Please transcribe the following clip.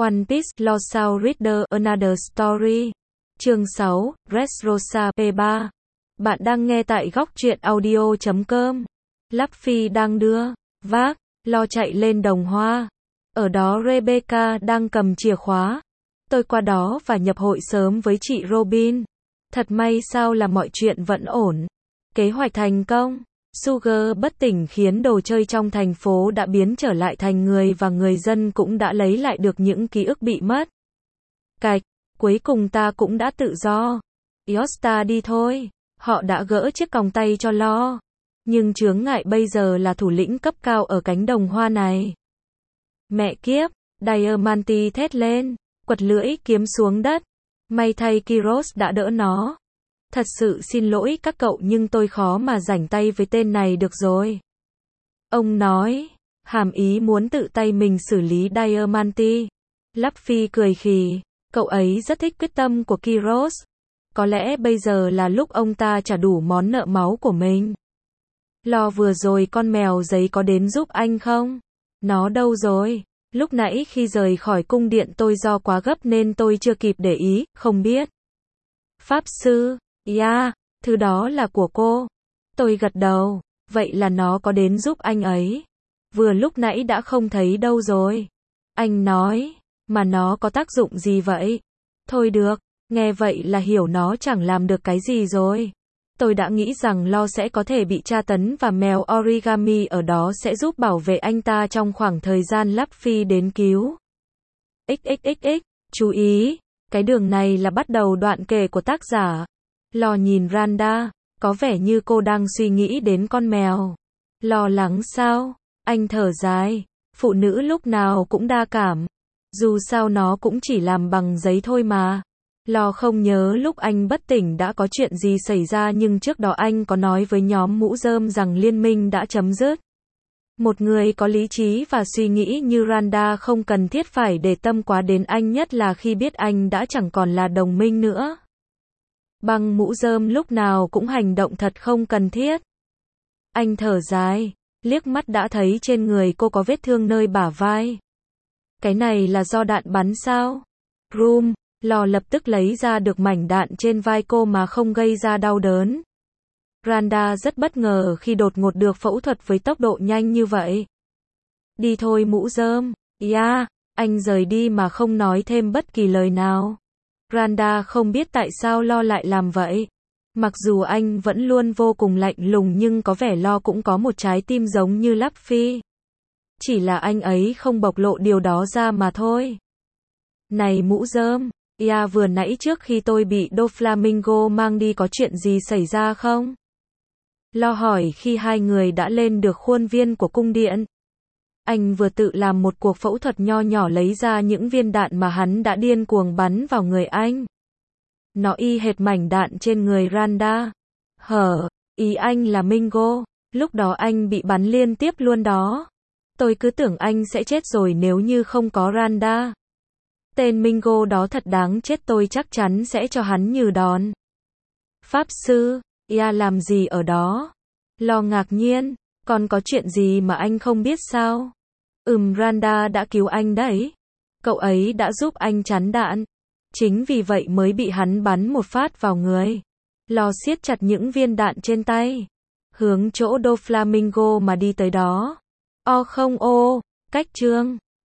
One Piece Lost Soul Reader Another Story. Chương 6, Dressrosa P3. Bạn đang nghe tại góc truyện audio.com. Luffy đang đưa, vác, lo chạy lên đồng hoa. Ở đó Rebecca đang cầm chìa khóa. Tôi qua đó và nhập hội sớm với chị Robin. Thật may sao là mọi chuyện vẫn ổn. Kế hoạch thành công. Sugar bất tỉnh khiến đồ chơi trong thành phố đã biến trở lại thành người và người dân cũng đã lấy lại được những ký ức bị mất. Cạch, cuối cùng ta cũng đã tự do. Yosta đi thôi. Họ đã gỡ chiếc còng tay cho Lo. Nhưng chướng ngại bây giờ là thủ lĩnh cấp cao ở cánh đồng hoa này. Mẹ kiếp, Diamante thét lên, quật lưỡi kiếm xuống đất. May thay Kiros đã đỡ nó. Thật sự xin lỗi các cậu nhưng tôi khó mà rảnh tay với tên này được rồi. Ông nói, hàm ý muốn tự tay mình xử lý Diamante. Luffy cười khì, cậu ấy rất thích quyết tâm của Kiros. Có lẽ bây giờ là lúc ông ta trả đủ món nợ máu của mình. Lo vừa rồi con mèo giấy có đến giúp anh không? Nó đâu rồi? Lúc nãy khi rời khỏi cung điện tôi do quá gấp nên tôi chưa kịp để ý, không biết. Pháp sư, yeah, thứ đó là của cô. Tôi gật đầu, vậy là nó có đến giúp anh ấy. Vừa lúc nãy đã không thấy đâu rồi. Anh nói, mà nó có tác dụng gì vậy? Thôi được, nghe vậy là hiểu nó chẳng làm được cái gì rồi. Tôi đã nghĩ rằng Lo sẽ có thể bị tra tấn và mèo origami ở đó sẽ giúp bảo vệ anh ta trong khoảng thời gian Luffy đến cứu. XXXX, chú ý, cái đường này là bắt đầu đoạn kể của tác giả. Lo nhìn Randa, có vẻ như cô đang suy nghĩ đến con mèo. Lo lắng sao? Anh thở dài, phụ nữ lúc nào cũng đa cảm. Dù sao nó cũng chỉ làm bằng giấy thôi mà. Lo không nhớ lúc anh bất tỉnh đã có chuyện gì xảy ra nhưng trước đó anh có nói với nhóm mũ rơm rằng liên minh đã chấm dứt. Một người có lý trí và suy nghĩ như Randa không cần thiết phải để tâm quá đến anh, nhất là khi biết anh đã chẳng còn là đồng minh nữa. Băng mũ rơm lúc nào cũng hành động thật không cần thiết. Anh thở dài, liếc mắt đã thấy trên người cô có vết thương nơi bả vai. Cái này là do đạn bắn sao? Room, Lo lập tức lấy ra được mảnh đạn trên vai cô mà không gây ra đau đớn. Randa rất bất ngờ khi đột ngột được phẫu thuật với tốc độ nhanh như vậy. Đi thôi mũ rơm. Yeah, anh rời đi mà không nói thêm bất kỳ lời nào. Randa không biết tại sao Lo lại làm vậy. Mặc dù anh vẫn luôn vô cùng lạnh lùng nhưng có vẻ Lo cũng có một trái tim giống như Luffy. Chỉ là anh ấy không bộc lộ điều đó ra mà thôi. Này mũ rơm, vừa nãy trước khi tôi bị Doflamingo mang đi có chuyện gì xảy ra không? Lo hỏi khi hai người đã lên được khuôn viên của cung điện. Anh vừa tự làm một cuộc phẫu thuật nho nhỏ lấy ra những viên đạn mà hắn đã điên cuồng bắn vào người anh. Nó y hệt mảnh đạn trên người Randa. Ý anh là Mingo. Lúc đó anh bị bắn liên tiếp luôn đó. Tôi cứ tưởng anh sẽ chết rồi nếu như không có Randa. Tên Mingo đó thật đáng chết, tôi chắc chắn sẽ cho hắn nhừ đòn. Pháp sư, làm gì ở đó? Lo ngạc nhiên, còn có chuyện gì mà anh không biết sao? Randa đã cứu anh đấy. Cậu ấy đã giúp anh chắn đạn. Chính vì vậy mới bị hắn bắn một phát vào người. Lo siết chặt những viên đạn trên tay. Hướng chỗ Doflamingo mà đi tới đó. Cách chương.